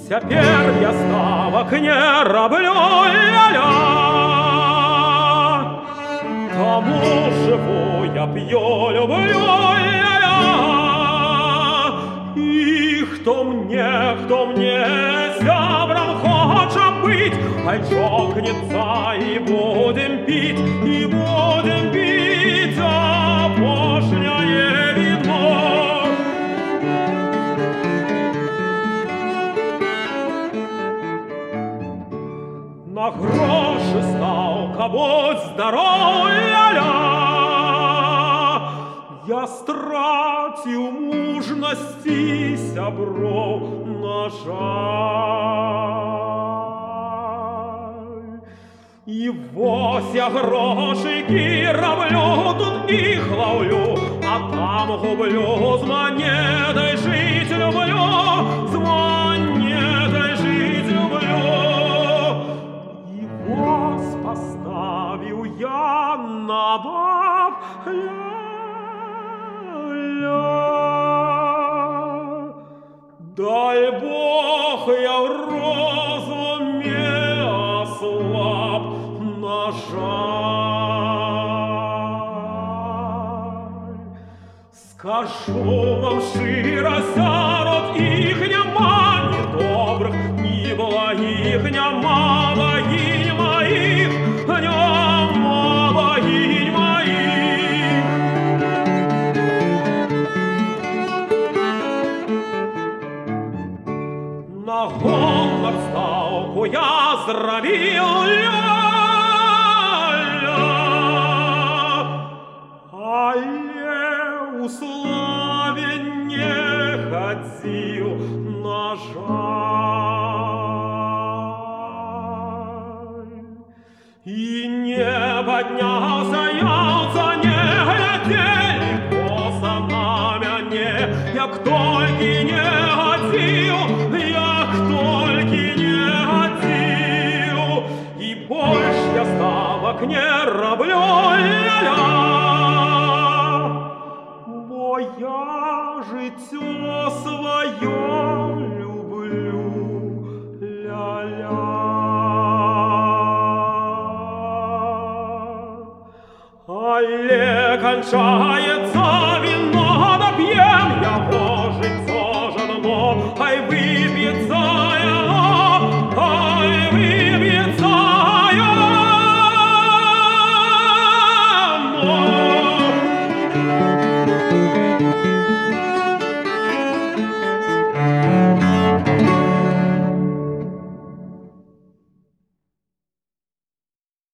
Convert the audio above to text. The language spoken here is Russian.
Теперь я ставок не роблю, ля-ля. Тому живу я, пью, люблю, ля-ля. И кто мне зябром хочет быть, ай чокнется, и будем пить, опошняе вино. На гроши ставка, будь здоров, ля-ля. Я стратил мужности сябров, на жаль. И вось я грошики роблю, тут их ловлю, а там гублю, с монетой жить люблю, с монетой жить люблю. И воз поставил я на баб, дай Бог, я в розуме ослаб, на жаль. Скажу вам широ, сярод их нема ни добрых, ни благих, нема богинь моих, нема богинь моих. На гонор ставку я зробил, ля-ля, але у славе не ходил, на жаль. И не поднялся ялца, не глядели косо на мяне, як толькі не гадзіў, як толькі не гадзіў. І больш я ставак не раблю, ля-ля, бо я жыццё сваё люблю, ля-ля. Але кончае